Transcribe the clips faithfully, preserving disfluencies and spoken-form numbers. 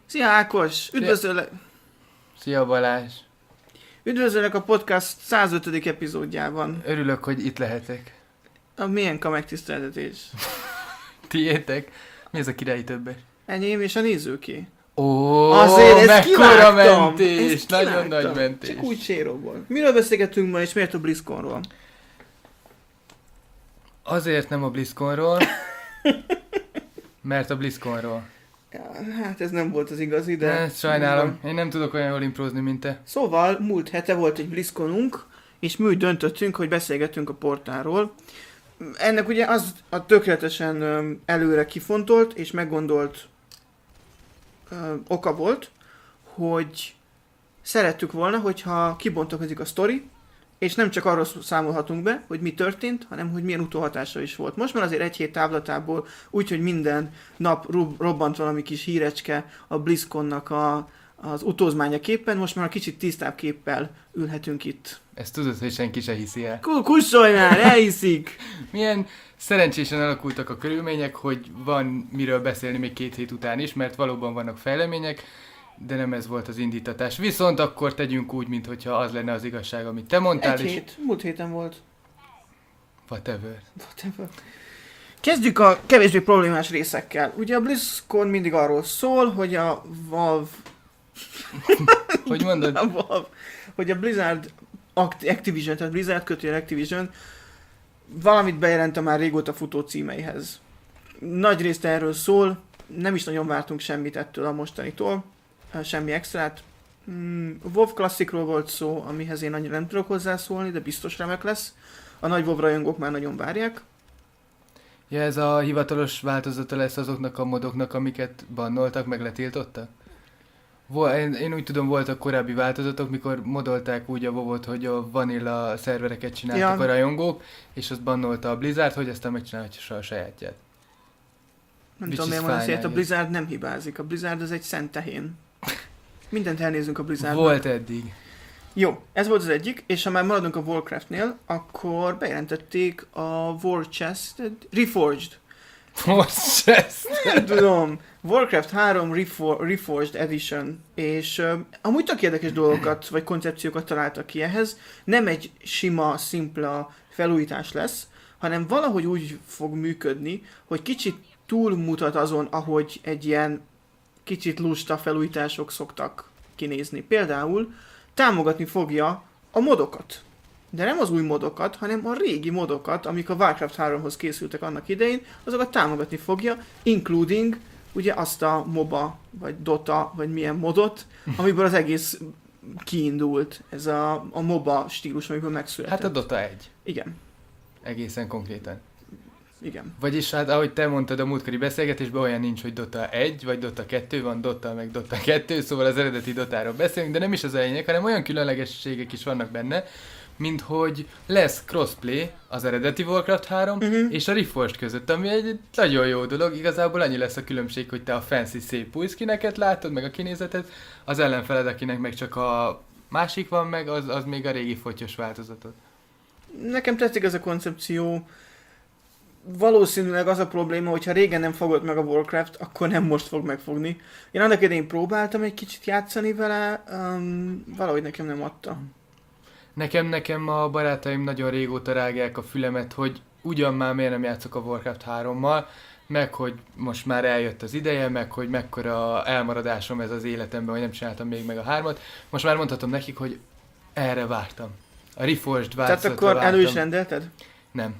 Szia Ákos! Üdvözöllek! Szia Balázs! Üdvözöllek a podcast százötödik epizódjában. Örülök, hogy itt lehetek. A milyen megtiszteltetés. Tiétek? Mi ez a királyi többes? Enyém és a nézőké. Ó, Azért ezt mekkora kivágtam. mentés! Ezt Nagyon kivágtam. nagy mentés. Csak úgy séróból. Miről beszélgetünk ma, és miért a BlizzConról? Azért nem a BlizzConról, mert a BlizzConról. Ja, hát ez nem volt az igazi, de... De sajnálom, én nem tudok olyan jól imprózni, mint te. Szóval múlt hete volt egy BlizzConunk, és mi úgy döntöttünk, hogy beszélgetünk a portálról. Ennek ugye az a tökéletesen öm, előre kifontolt és meggondolt öm, oka volt, hogy szerettük volna, hogyha kibontakozik a sztori, és nem csak arról számolhatunk be, hogy mi történt, hanem hogy milyen utóhatása is volt. Most már azért egy hét távlatából, úgyhogy minden nap robbant valami kis hírecske a BlizzConnak a, az utózmányaképpen, most már kicsit tisztább képpel ülhetünk itt. Ezt tudod, hogy senki se hiszi el. Kussolj már, elhiszik! Milyen szerencsésen alakultak a körülmények, hogy van miről beszélni még két hét után is, mert valóban vannak fejlemények, de nem ez volt az indítatás. Viszont akkor tegyünk úgy, mintha az lenne az igazság, amit te mondtál. Egy és... hét, múlt héten volt. Whatever. Whatever. Kezdjük a kevésbé problémás részekkel. Ugye a BlizzCon mindig arról szól, hogy a Valve... Hogy mondod? A Valve, hogy a Blizzard Activision, tehát Blizzard kötően Activision valamit bejelent a már régóta futó címeihez. Nagy részt erről szól, nem is nagyon vártunk semmit ettől a mostanitól, semmi extrát. Mm, WoW Classicról volt szó, amihez én annyira nem tudok hozzászólni, de biztos remek lesz. A nagy WoW rajongók már nagyon várják. Ja, ez a hivatalos változata lesz azoknak a modoknak, amiket bannoltak, meg letiltottak? Vol- én, én úgy tudom, voltak korábbi változatok, mikor modolták úgy a WoW-ot, hogy a vanilla szervereket csináltak Ja. a rajongók, és azt bannolta a Blizzard, hogy aztán megcsinálhatja a sajátját. Nem Which tudom, is miért mondani, fine, hogy a I Blizzard nem hibázik. A Blizzard az egy szent tehén. Mindent elnézünk a Blizzardnak. Volt eddig. Jó, ez volt az egyik, és ha már maradunk a Warcraftnél, akkor bejelentették a War Chest, Reforged. Most ez. Nem tudom. Warcraft három Refor- Reforged Edition, és uh, amúgy tök érdekes dolgokat, vagy koncepciókat találtak ki ehhez. Nem egy sima, szimpla felújítás lesz, hanem valahogy úgy fog működni, hogy kicsit túlmutat azon, ahogy egy ilyen kicsit lusta felújítások szoktak kinézni. Például támogatni fogja a modokat. De nem az új modokat, hanem a régi modokat, amik a Warcraft háromhoz készültek annak idején, azokat támogatni fogja, including ugye azt a MOBA, vagy Dota, vagy milyen modot, amiből az egész kiindult. Ez a, a MOBA stílus, amiből megszületett. Hát a Dota egy. Igen. Egészen konkrétan. Igen. Vagyis hát, ahogy te mondtad a múltkori beszélgetésben, olyan nincs, hogy Dota egy, vagy Dota kettő, van Dota, meg Dota kettő, szóval az eredeti Dotáról beszélünk, de nem is az a lényeg, hanem olyan különlegességek is vannak benne, mint hogy lesz crossplay az eredeti Warcraft három Uh-huh. és a Reforged között, ami egy nagyon jó dolog, igazából annyi lesz a különbség, hogy te a fancy szép új skineket látod, meg a kinézetet, az ellenfeled, akinek meg csak a másik van meg, az, az még a régi fotyos változatot. Nekem tetszik ez a koncepció. Valószínűleg az a probléma, hogyha régen nem fogott meg a Warcraft, akkor nem most fog megfogni. Én annak idején próbáltam egy kicsit játszani vele, um, valahogy nekem nem adta. Nekem, nekem a barátaim nagyon régóta rágják a fülemet, hogy ugyan már miért nem játszok a Warcraft hárommal, meg hogy most már eljött az ideje, meg hogy mekkora elmaradásom ez az életemben, hogy nem csináltam még meg a hármat. Most már mondhatom nekik, hogy erre vártam. A Reforged változatra Tehát akkor vártam. elő is rendelted? Nem.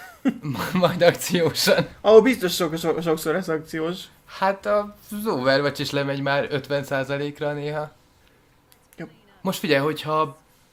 Majd akciósan. Ahol biztos sok, sok, sokszor lesz akciós. Hát az Overwatch is lemegy már ötven százalékra néha. Jó. Most figyelj, hogyha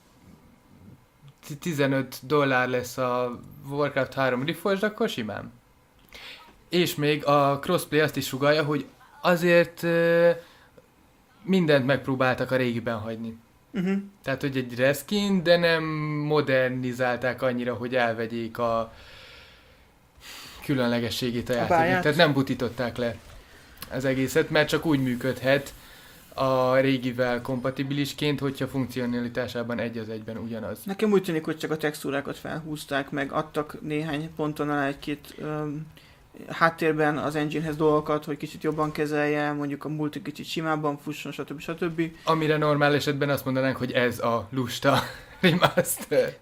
tizenöt dollár lesz a Warcraft három Reforged, akkor simán. És még a crossplay azt is sugallja, hogy azért uh, mindent megpróbáltak a régiben hagyni. Uh-huh. Tehát, hogy egy reskin, de nem modernizálták annyira, hogy elvegyék a különlegességét a, A játéknak. báját? Tehát nem butították le az egészet, mert csak úgy működhet a régivel kompatibilisként, hogyha funkcionalitásában egy az egyben ugyanaz. Nekem úgy tűnik, hogy csak a textúrákat felhúzták, meg adtak néhány ponton alá egy-két um, háttérben az enginehez dolgokat, hogy kicsit jobban kezelje, mondjuk a multi kicsit simábban fusson, stb. stb. Amire normál esetben azt mondanánk, hogy ez a lusta remaster.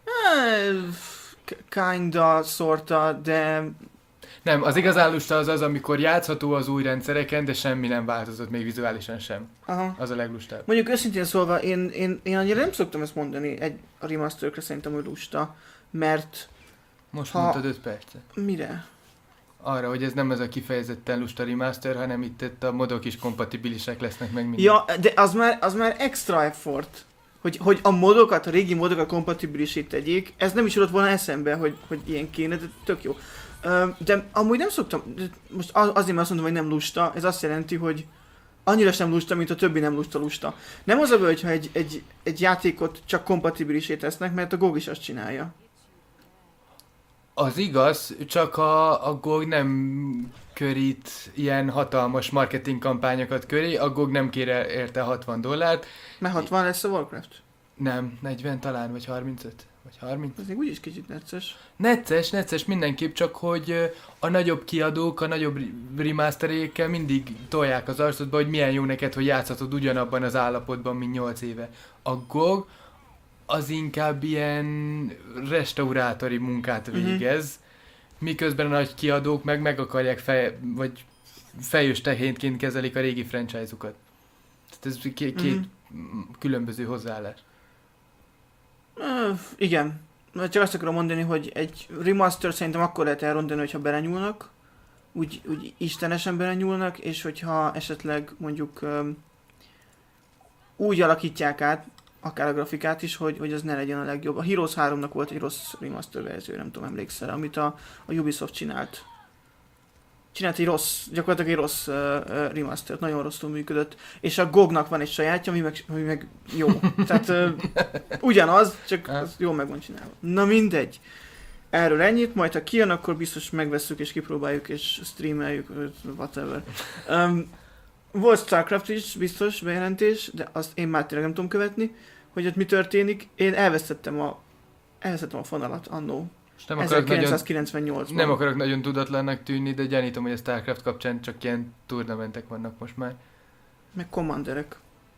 Kinda, sorta, de... Nem, az igazán lusta az az, amikor játszható az új rendszereken, de semmi nem változott, még vizuálisan sem. Aha. Az a leglustább. Mondjuk őszintén szólva, én, én, én annyira nem szoktam ezt mondani egy a remasterkre, szerintem, hogy lusta, mert... Most ha... mondtad öt percet. Mire? Arra, hogy ez nem ez a kifejezetten lusta remaster, hanem itt, itt a modok is kompatibilisek lesznek meg minden. Ja, de az már, az már extra effort, hogy, hogy a modokat, a régi modokat kompatibilisít tegyék, ez nem is jutott volna eszembe, hogy, hogy ilyen kéne, de tök jó. De amúgy nem szoktam, most azért már azt mondom, hogy nem lusta, ez azt jelenti, hogy annyira sem lusta, mint a többi nem lusta lusta. Nem az a baj, hogyha egy, egy, egy játékot csak kompatibilisé tesznek, mert a gé o gé is azt csinálja. Az igaz, csak a, a gé o gé nem körít ilyen hatalmas marketing kampányokat köré, a gé o gé nem kér érte hatvan dollárt. Mert hatvan lesz a Warcraft? Nem, negyven talán, vagy harmincöt, vagy harminc. Ez még úgyis kicsit necces. Necces, necces mindenképp, csak hogy a nagyobb kiadók, a nagyobb remasterékkel mindig tolják az arcodba, hogy milyen jó neked, hogy játszhatod ugyanabban az állapotban, mint nyolc éve. A gé o gé az inkább ilyen restaurátori munkát végez, uh-huh. miközben a nagy kiadók meg meg akarják fej, vagy fejős tehénként kezelik a régi franchise-ukat. Tehát ez két, két uh-huh. különböző hozzáállás. Uh, igen. Csak azt akarom mondani, hogy egy remaster szerintem akkor lehet elrondani, hogyha belenyúlnak, úgy, úgy istenesen belenyúlnak, és hogyha esetleg mondjuk um, úgy alakítják át, akár a grafikát is, hogy, hogy az ne legyen a legjobb. A Heroes háromnak volt egy rossz remaster verzió, nem tudom, emlékszel, amit a, a Ubisoft csinált. Csinált egy rossz, gyakorlatilag egy rossz uh, uh, remastert, nagyon rosszul működött, és a gé o gé-nak van egy sajátja, ami meg, ami meg jó. Tehát uh, ugyanaz, csak az jól meg van csinálva. Na mindegy. Erről ennyit, majd ha kijön, akkor biztos megvesszük és kipróbáljuk és streameljük, whatever. Um, volt StarCraft is biztos bejelentés, de azt én már tényleg nem tudom követni, hogy ott mi történik. Én elvesztettem a, elvesztettem a fonalat annó. Nem ezerkilencszázkilencvennyolcban. Nem akarok nagyon tudatlannak tűnni, de gyanítom, hogy a StarCraft kapcsán csak ilyen turnamentek vannak most már. Meg commanderek.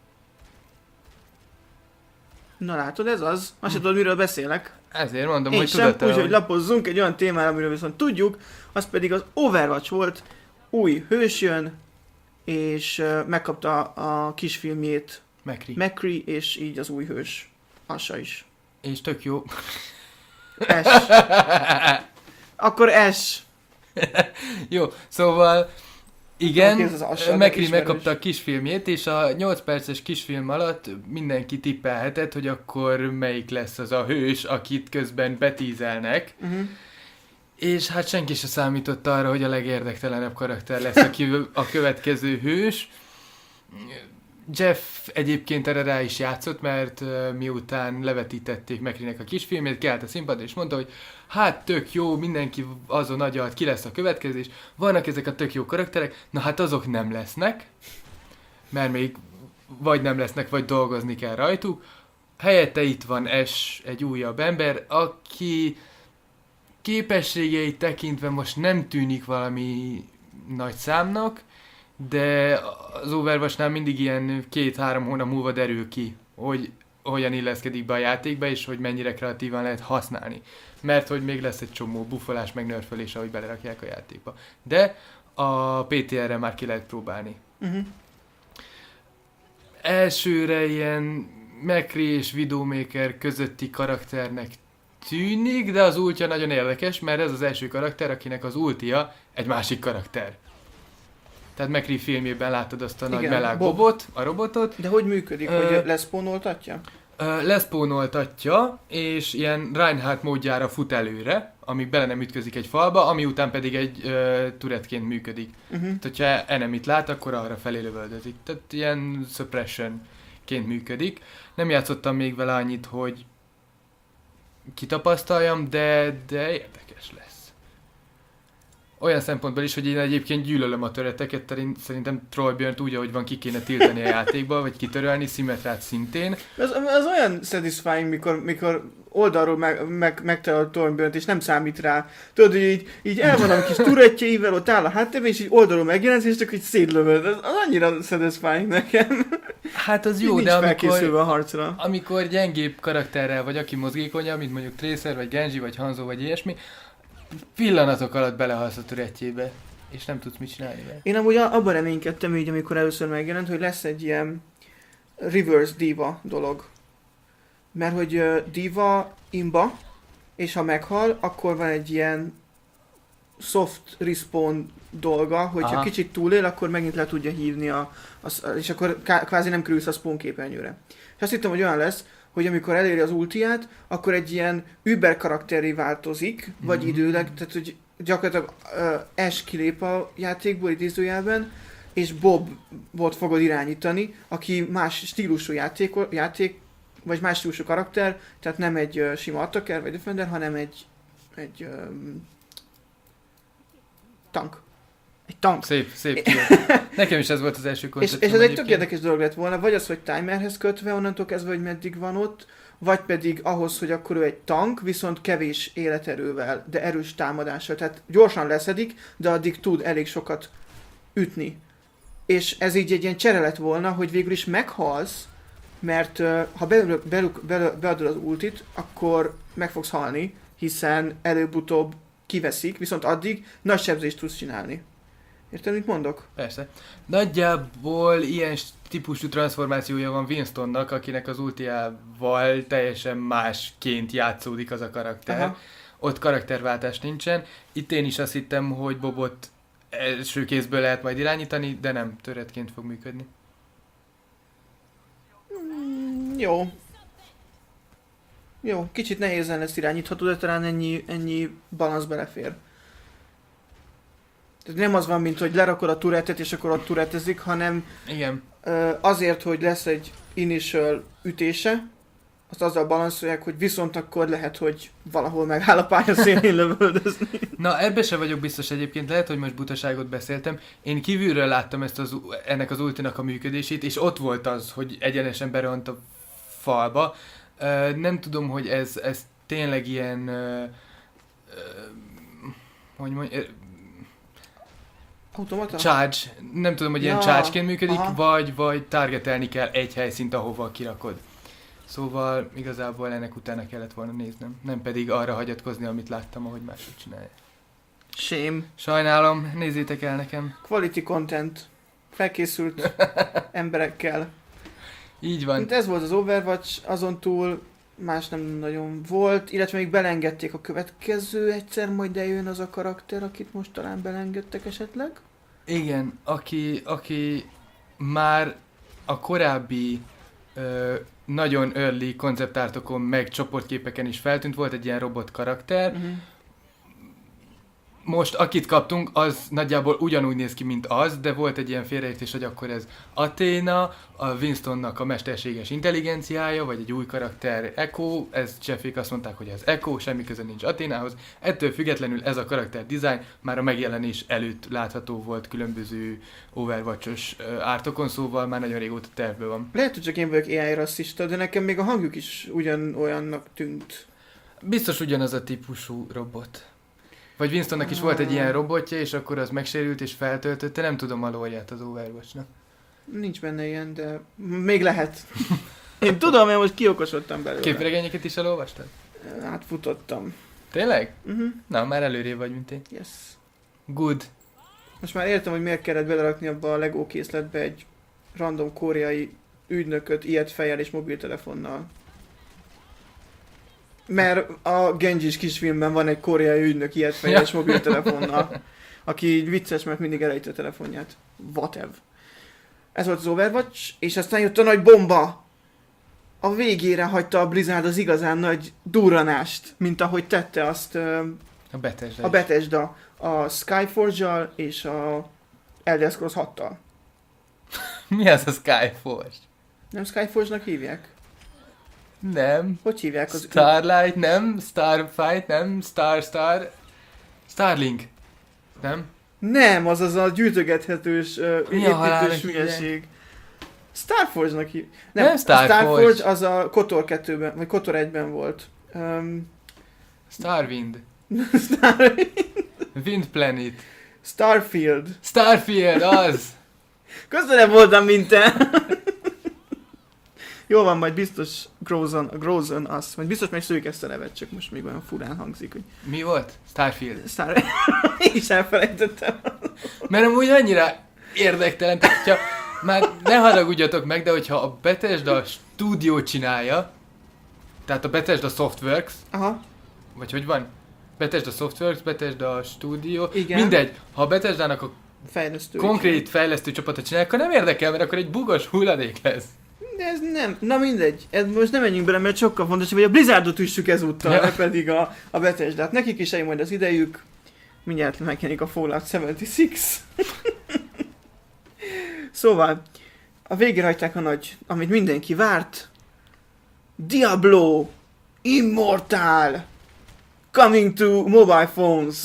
Na látod, ez az. Azt sem tudod, miről beszélek. Ezért mondom, én hogy sem, tudattál, úgy, hogy hogy... lapozzunk egy olyan témára, amiről viszont tudjuk, az pedig az Overwatch volt. Új hős jön, és uh, megkapta a kisfilmjét Macri. Macri, és így az új hős. Asa is. És tök jó. S. Akkor S. Jó, szóval igen, Macri megkapta a kisfilmjét, és a nyolc perces kisfilm alatt mindenki tippelhetett, hogy akkor melyik lesz az a hős, akit közben betízelnek. Uh-huh. És hát senki se számított arra, hogy a legérdektelenebb karakter lesz a, kívül, a következő hős. Jeff egyébként erre rá is játszott, mert uh, miután levetítették Macrinek a kisfilmét, kiállt a színpadra és mondta, hogy hát tök jó, mindenki azon agyalt, ki lesz a következő, és vannak ezek a tök jó karakterek, na hát azok nem lesznek, mert még vagy nem lesznek, vagy dolgozni kell rajtuk. Helyette itt van Ash, egy újabb ember, aki képességeit tekintve most nem tűnik valami nagy számnak, de az Overwatchnál mindig ilyen két-három hónap múlva derül ki, hogy hogyan illeszkedik be a játékba, és hogy mennyire kreatívan lehet használni. Mert hogy még lesz egy csomó buffolás, meg nörfölés, ahogy belerakják a játékba. De a pé té erre már ki lehet próbálni. Uh-huh. Elsőre ilyen Macri és Widowmaker közötti karakternek tűnik, de az ultja nagyon érdekes, mert ez az első karakter, akinek az ultia egy másik karakter. Tehát Macri filmjében látod azt a igen, nagy melág bobot, a robotot. De hogy működik? Uh, hogy leszpónoltatja? Uh, leszpónoltatja, és ilyen Reinhardt módjára fut előre, amíg bele nem ütközik egy falba, ami után pedig egy uh, turetként működik. Uh-huh. Tehát, hogyha enemit lát, akkor arra felé lövöldözik. Tehát ilyen suppressionként működik. Nem játszottam még vele annyit, hogy kitapasztaljam, de, de érdekes lesz. Olyan szempontból is, hogy én egyébként gyűlölöm a töreteket, szerintem Trollbjörnt úgy, ahogy van, ki kéne tiltani a játékba, vagy kitörölni, Symmetrát szintén. Ez, ez olyan satisfying, mikor, mikor oldalról meg, meg, megtalál a Thornburn-t, és nem számít rá. Tudod, hogy így, így el van a kis turettjeivel, ott áll a háttérben, és így oldalról megjelensz, és csak így szétlövöd. Az, az annyira satisfying nekem. Hát az jó, nincs de amikor, felkészülve a harcra. amikor gyengébb karakterrel vagy, aki mozgékonyabb, mint mondjuk Tracer, vagy Genji, vagy Hanzo, vagy ilyesmi, pillanatok alatt belehalsz a turettjébe, és nem tudsz mit csinálni vele. Én amúgy abban reménykedtem így, amikor először megjelent, hogy lesz egy ilyen reverse diva dolog. Mert hogy uh, diva imba, és ha meghal, akkor van egy ilyen soft respawn dolga, hogyha Aha. kicsit túlél, akkor megint le tudja hívni a, a és akkor ká, kvázi nem kerülsz a spawn képernyőre. És azt hittem, hogy olyan lesz, hogy amikor eléri az ultiát, akkor egy ilyen Uber karakterré változik, vagy Mhm. időleg, tehát hogy gyakorlatilag uh, Ash kilép a játékból idézőjelben, és Bobot fogod irányítani, aki más stílusú játék, játék vagy más stílusú karakter, tehát nem egy uh, sima attacker vagy defender, hanem egy, egy um, tank. Egy tank. Szép, szép tudod. Nekem is ez volt az első És, koncepció. és ez egy tök érdekes dolog lett volna, vagy az, hogy timerhez kötve onnantól kezdve, hogy meddig van ott, vagy pedig ahhoz, hogy akkor ő egy tank, viszont kevés életerővel, de erős támadással. Tehát gyorsan leszedik, de addig tud elég sokat ütni. És ez így egy ilyen csere lett volna, hogy végül is meghalsz, mert uh, ha be, be, be, beadod az ultit, akkor meg fogsz halni, hiszen előbb-utóbb kiveszik, viszont addig nagy sebzést tudsz csinálni. Érted, mit mondok? Persze. Nagyjából ilyen típusú transformációja van Winstonnak, akinek az ultiával teljesen másként játszódik az a karakter. Aha. Ott karakterváltás nincsen. Itt én is azt hittem, hogy Bobot első kézből lehet majd irányítani, de nem, töretként fog működni. Mm, jó. Jó, kicsit nehézen lesz irányítható, de talán ennyi, ennyi balansz belefér. Tehát nem az van, mint hogy lerakod a turettet, és akkor ott turettezik, hanem Igen. ö, azért, hogy lesz egy initial ütése, azt azzal balanszolják, hogy viszont akkor lehet, hogy valahol megáll a pályaszélén lövöldözni. Na, ebbe se vagyok biztos egyébként, lehet, hogy most butaságot beszéltem. Én kívülről láttam ezt az, ennek az ultinak a működését, és ott volt az, hogy egyenesen beront a falba. Ö, nem tudom, hogy ez, ez tényleg ilyen... Ö, ö, hogy mondja... Automata? Charge. Nem tudom, hogy ilyen Ja, charge-ként működik, aha. vagy, vagy targetelni kell egy helyszínt, ahova kirakod. Szóval igazából ennek utána kellett volna néznem. Nem pedig arra hagyatkozni, amit láttam, ahogy mások csinálják. Shame. Sajnálom, nézzétek el nekem. Quality content. Felkészült emberekkel. Így van. Mint ez volt az Overwatch, azon túl más nem nagyon volt, illetve még belengedték a következő, egyszer majd eljön az a karakter, akit most talán belengedtek esetleg. Igen, aki, aki már a korábbi ö, nagyon early konceptártokon meg csoportképeken is feltűnt, volt egy ilyen robot karakter. Uh-huh. Most akit kaptunk, az nagyjából ugyanúgy néz ki, mint az, de volt egy ilyen félreértés, hogy akkor ez Athena, a Winstonnak a mesterséges intelligenciája, vagy egy új karakter Echo, ez Jeffék azt mondták, hogy ez Echo, semmi köze nincs Athénához. Ettől függetlenül ez a karakter design már a megjelenés előtt látható volt különböző Overwatch-os ártokon, szóval már nagyon régóta tervben van. Lehet, hogy csak én vagyok á i rasszista, de nekem még a hangjuk is ugyanolyannak tűnt. Biztos ugyanaz a típusú robot. Vagy Winstonnak is volt egy ilyen robotja, és akkor az megsérült és feltöltötte, nem tudom a lore-ját az Overwatch-nak. Nincs benne ilyen, de még lehet. Én tudom, mert most kiokosodtam belőle. Képregényeket is elolvastad? Átfutottam. Tényleg? Uh-huh. Na, már előrébb vagy, mint én. Yes. Good. Most már értem, hogy miért kellett belerakni abba a Lego készletbe egy random koreai ügynököt ilyet fejjel és mobiltelefonnal. Mert a Genjis kisfilmben van egy koreai ügynök ilyet fejjel és mobiltelefonnal, aki így vicces, mert mindig elejti a telefonját. Whatever. Ez volt az Overwatch, és aztán jött a nagy bomba! A végére hagyta a Blizzard az igazán nagy durranást, mint ahogy tette azt ö, A Bethesda. a Bethesda a Skyforge-al és a Elder Scrolls hattal. Mi az a Skyforge? Nem Skyforge-nak hívják? Nem. Hogy hívják az... Starlight, nem. Starfight, nem. Star Star. Starlink. Nem? Nem, az az a gyűjtögethetős uh, Mi a halálnak építős hívják? hülyeség. Starforge-nak hív... Nem a Starforge. Starforge az a Kotor kettőben, vagy Kotor egyben volt. Um, Starwind. Starfield. Wind Planet. Starfield. Starfield, az! Közelebb voltam, mint te. Jó van, majd biztos Grozon, Grozon az. Majd biztos megszüljük ezt a nevet, csak most még olyan furán hangzik, hogy... Mi volt? Starfield. Star... Én is elfelejtettem. Mert amúgy annyira érdektelen, tehát hogyha már ne haragudjatok meg, de hogyha a Bethesda stúdió csinálja, tehát a Bethesda Softworks, Aha. vagy hogy van? Bethesda Softworks, Bethesda Studio, Igen. mindegy, ha a Bethesdának a Fejlesztő. konkrét fejlesztő csapatot csinálják, akkor nem érdekel, mert akkor egy bugos hulladék lesz. De ez nem, na mindegy, ez most nem menjünk bele, mert sokkal fontosabb, hogy a Blizzardot üssük ezúttal, Ja. ne pedig a, a Bethesdát. Nekik is eljön majd az idejük, mindjárt megjelenik a Fallout hetvenhat. Szóval, a végére hagyták a nagy, amit mindenki várt. Diablo Immortal coming to mobile phones.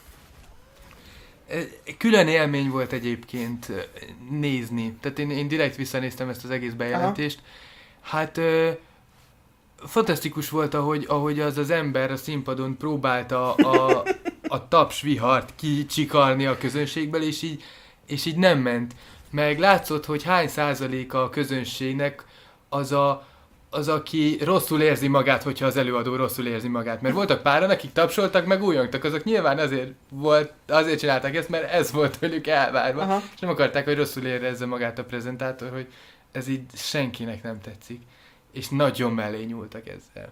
Külön élmény volt egyébként nézni. Tehát én, én direkt visszanéztem ezt az egész bejelentést. Aha. Hát ö, fantasztikus volt, ahogy, ahogy az az ember a színpadon próbálta a, a taps vihart kicsikarni a közönségből, és így, és így nem ment. Meg látszott, hogy hány százaléka a közönségnek az a az, aki rosszul érzi magát, hogyha az előadó rosszul érzi magát. Mert voltak páran, akik tapsoltak, meg újongtak, azok nyilván azért volt, azért csinálták ezt, mert ez volt tőlük elvárva. Aha. És nem akarták, hogy rosszul érezze magát a prezentátor, hogy ez így senkinek nem tetszik. És nagyon mellé nyúltak ezzel.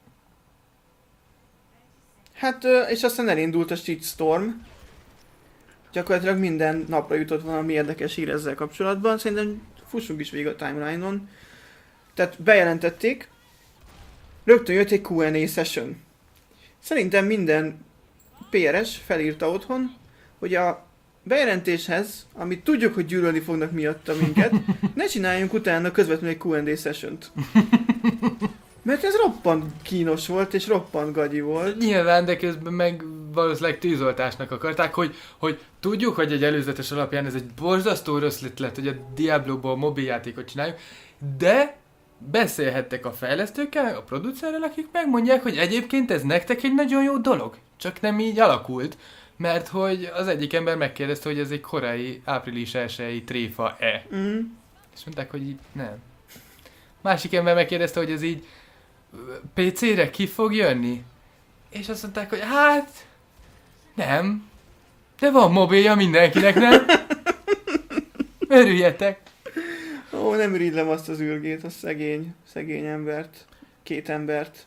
Hát, ö, és aztán elindult a shitstorm. Gyakorlatilag minden napra jutott valami érdekes hír ezzel kapcsolatban. Szerintem fussunk is végig a timeline-on. Tehát bejelentették, rögtön jött egy kú end á session. Szerintem minden pé er es felírta otthon, hogy a bejelentéshez, amit tudjuk, hogy gyűlölni fognak miatta minket, ne csináljunk utána közvetlenül egy kú end á sessiont. Mert ez roppant kínos volt, és roppant gagyi volt. Nyilván, de közben meg valószínűleg tűzoltásnak akarták, hogy, hogy tudjuk, hogy egy előzetes alapján ez egy borzasztó rossz ötlet, hogy a Diablo-ból mobiljátékot csináljuk, de beszélhettek a fejlesztőkkel, meg a producerrel, akik megmondják, hogy egyébként ez nektek egy nagyon jó dolog. Csak nem így alakult, mert hogy az egyik ember megkérdezte, hogy ez egy korai április elsői tréfa-e. Mm. És mondták, hogy így nem. Másik ember megkérdezte, hogy ez így pé cére ki fog jönni? És azt mondták, hogy hát nem. De van mobilja mindenkinek, nem? Örüljetek! Ó, nem irigylem azt az űrgét, a szegény, szegény embert. Két embert.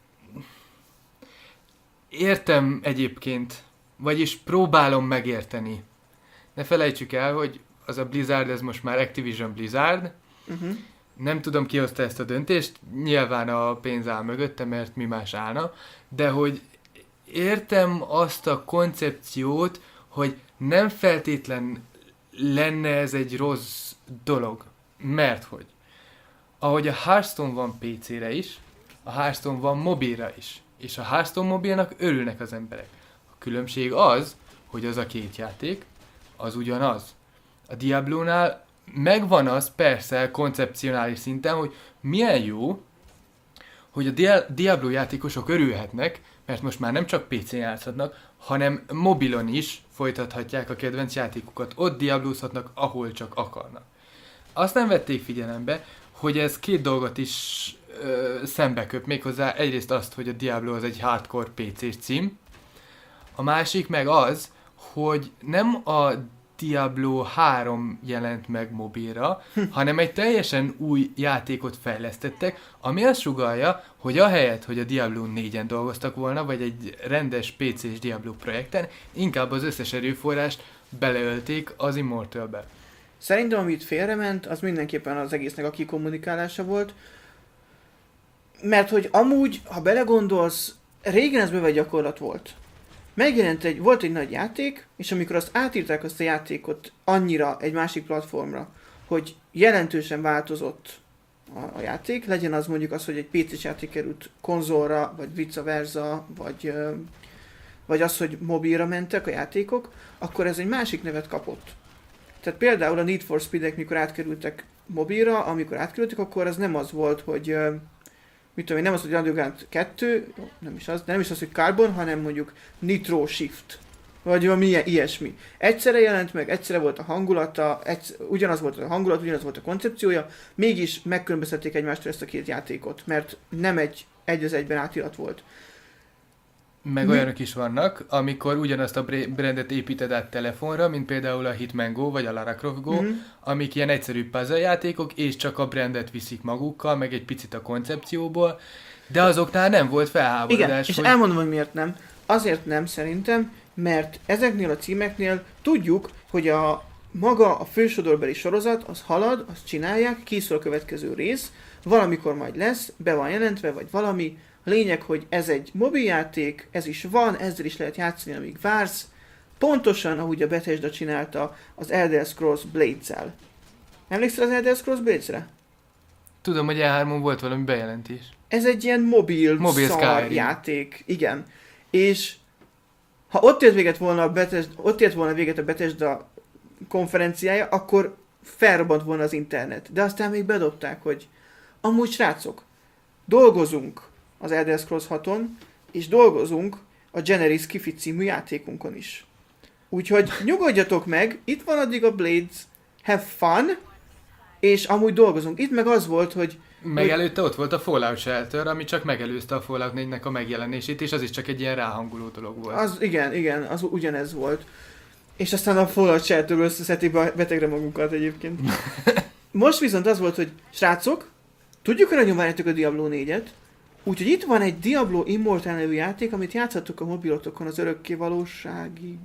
Értem egyébként, vagyis próbálom megérteni. Ne felejtsük el, hogy az a Blizzard, ez most már Activision Blizzard. Uh-huh. Nem tudom, ki hozta ezt a döntést, nyilván a pénz áll mögötte, mert mi más állna, de hogy értem azt a koncepciót, hogy nem feltétlen lenne ez egy rossz dolog. Mert hogy ahogy a Hearthstone van pé cére is, a Hearthstone van mobilra is. És a Hearthstone mobilnak örülnek az emberek. A különbség az, hogy az a két játék, az ugyanaz. A Diablónál megvan az persze koncepcionális szinten, hogy milyen jó, hogy a Dia- Diablo játékosok örülhetnek, mert most már nem csak pé cén játszhatnak, hanem mobilon is folytathatják a kedvenc játékokat. Ott diablózhatnak, ahol csak akarnak. Azt nem vették figyelembe, hogy ez két dolgot is ö, szembeköp, méghozzá egyrészt azt, hogy a Diablo az egy hardcore pé cés cím, a másik meg az, hogy nem a Diablo három jelent meg mobilra, hanem egy teljesen új játékot fejlesztettek, ami azt sugallja, hogy ahelyett, hogy a Diablo négyen dolgoztak volna, vagy egy rendes pé cés Diablo projekten, inkább az összes erőforrást beleölték az Immortalbe. Szerintem, amit félrement, az mindenképpen az egésznek a kikommunikálása volt. Mert hogy amúgy, ha belegondolsz, régen ez bőven gyakorlat volt. Megjelent egy, volt egy nagy játék, és amikor azt átírták azt a játékot annyira egy másik platformra, hogy jelentősen változott a, a játék, legyen az mondjuk az, hogy egy pé cés játék került konzolra, vagy vice versa, vagy, vagy az, hogy mobilra mentek a játékok, akkor ez egy másik nevet kapott. Tehát például a Need for Speed-ek, mikor átkerültek mobilra, amikor átkerültek, akkor az nem az volt, hogy, mit tudom én, nem az, hogy Underground kettő, nem is az, de nem is az, hogy Carbon, hanem mondjuk Nitro Shift. Vagy valami ilyen, ilyesmi. Egyszerre jelent meg, egyszerre volt a hangulata, egyszer, ugyanaz volt a hangulat, ugyanaz volt a koncepciója, mégis megkülönböztették egymástól ezt a két játékot, mert nem egy egy az egyben átirat volt. Meg Mi? olyanok is vannak, amikor ugyanazt a brandet építed át telefonra, mint például a Hitman Go vagy a Lara Croft Go, mm-hmm. amik ilyen egyszerű puzzle játékok, és csak a brandet viszik magukkal, meg egy picit a koncepcióból, de azoknál nem volt felháborodás. Igen, és hogy... elmondom, hogy miért nem. Azért nem szerintem, mert ezeknél a címeknél tudjuk, hogy a maga a fősodorbeli sorozat, az halad, azt csinálják, készül a következő rész, valamikor majd lesz, be van jelentve, vagy valami. A lényeg, hogy ez egy mobiljáték, ez is van, ezzel is lehet játszani, amíg vársz. Pontosan, ahogy a Bethesda csinálta az Elder Scrolls Blades-el. Emlékszel az Elder Scrolls Blades-re? Tudom, hogy E hármon volt valami bejelentés. Ez egy ilyen mobil, mobil szar játék, igen. És ha ott ért véget volna a Bethesda, ott ért volna véget a Bethesda konferenciája, akkor felrobbant volna az internet. De aztán még bedobták, hogy amúgy srácok, dolgozunk az Elder Scrolls haton, és dolgozunk a Generis Kifi című játékunkon is. Úgyhogy nyugodjatok meg, itt van addig a Blades, have fun, és amúgy dolgozunk. Itt meg az volt, hogy... Meg előtte ott volt a Fallout Shelter, ami csak megelőzte a Fallout négynek a megjelenését, és az is csak egy ilyen ráhanguló dolog volt. Az igen, igen, az ugyanez volt. És aztán a Fallout Shelterből összeszedték betegre magunkat egyébként. Most viszont az volt, hogy srácok, tudjuk, hogy nagyon várjátok a Diablo négyet, úgyhogy itt van egy Diablo Immortal nevű játék, amit játszhattok a mobilotokon az örökké valóságig.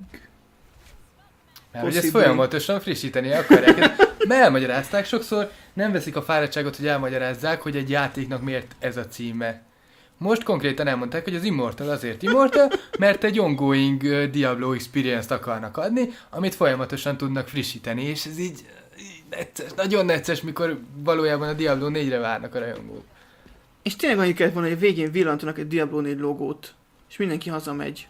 Mert hogy ezt folyamatosan frissíteni akarják. Mert elmagyarázták sokszor, nem veszik a fáradtságot, hogy elmagyarázzák, hogy egy játéknak miért ez a címe. Most konkrétan elmondták, hogy az Immortal azért Immortal, mert egy ongoing uh, Diablo experience-t akarnak adni, amit folyamatosan tudnak frissíteni, és ez így, így necces, nagyon necces, mikor valójában a Diablo négyre várnak a rajongók. És tényleg annyi kellett volna, hogy a végén villantanak egy Diablo négy logót, és mindenki hazamegy.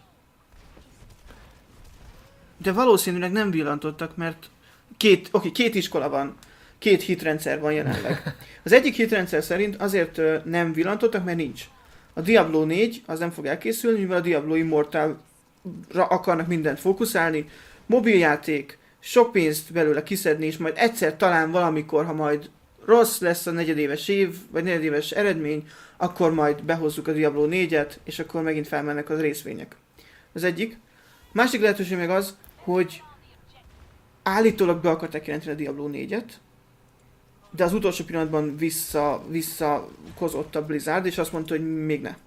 De valószínűleg nem villantottak, mert két, oké, két iskola van, két hitrendszer van jelenleg. Az egyik hitrendszer szerint azért ö, nem villantottak, mert nincs. A Diablo négy az nem fog elkészülni, mivel a Diablo Immortalra akarnak mindent fókuszálni. Mobiljáték, sok pénzt belőle kiszedni, és majd egyszer talán valamikor, ha majd rossz lesz a negyedéves év, vagy negyedéves eredmény, akkor majd behozzuk a Diablo négyet, és akkor megint felmennek az részvények. Az egyik. Másik lehetőség meg az, hogy állítólag be akarták jelenteni a Diablo négyet, de az utolsó pillanatban vissza, visszakozott a Blizzard, és azt mondta, hogy még ne.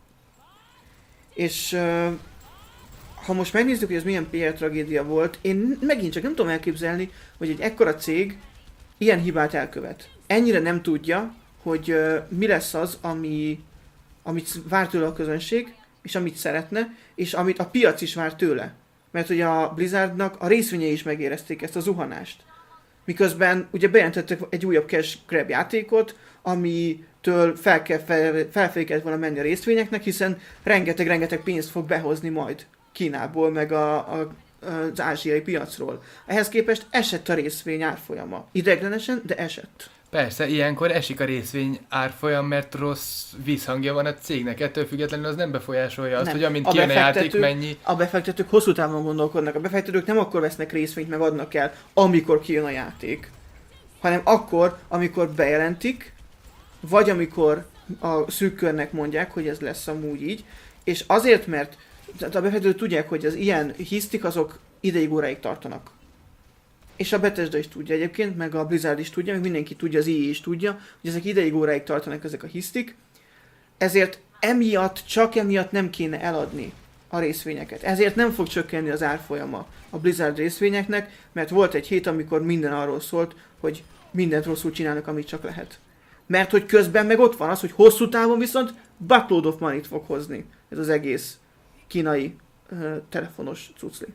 És uh, ha most megnézzük, hogy ez milyen pé er tragédia volt, én megint csak nem tudom elképzelni, hogy egy ekkora cég ilyen hibát elkövet. Ennyire nem tudja, hogy uh, mi lesz az, ami, amit vár tőle a közönség, és amit szeretne, és amit a piac is vár tőle. Mert ugye a Blizzardnak a részvényei is megérezték ezt a zuhanást. Miközben ugye bejelentettek egy újabb cash grab játékot, amitől fel kell fel, felfelé kellett volna menni a részvényeknek, hiszen rengeteg-rengeteg pénzt fog behozni majd Kínából, meg a, a, az ázsiai piacról. Ehhez képest esett a részvény árfolyama. Ideiglenesen, de esett. Persze, ilyenkor esik a részvény árfolyam, mert rossz vízhangja van a cégnek. Ettől függetlenül az nem befolyásolja azt, nem. Hogy amint kijön a játék, mennyi... A befektetők hosszú távon gondolkodnak. A befektetők nem akkor vesznek részvényt, meg adnak el, amikor kijön a játék. Hanem akkor, amikor bejelentik, vagy amikor a szűk körnek mondják, hogy ez lesz amúgy így. És azért, mert a befektetők tudják, hogy az ilyen hisztik, azok ideig óráig tartanak. És a Bethesda is tudja egyébként, meg a Blizzard is tudja, meg mindenki tudja, az í á is tudja, hogy ezek ideig óráig tartanak ezek a hisztik. Ezért emiatt, csak emiatt nem kéne eladni a részvényeket. Ezért nem fog csökkenni az árfolyama a Blizzard részvényeknek, mert volt egy hét, amikor minden arról szólt, hogy mindent rosszul csinálnak, amit csak lehet. Mert hogy közben meg ott van az, hogy hosszú távon viszont buttload of money-t fog hozni ez az egész kínai uh, telefonos cucli.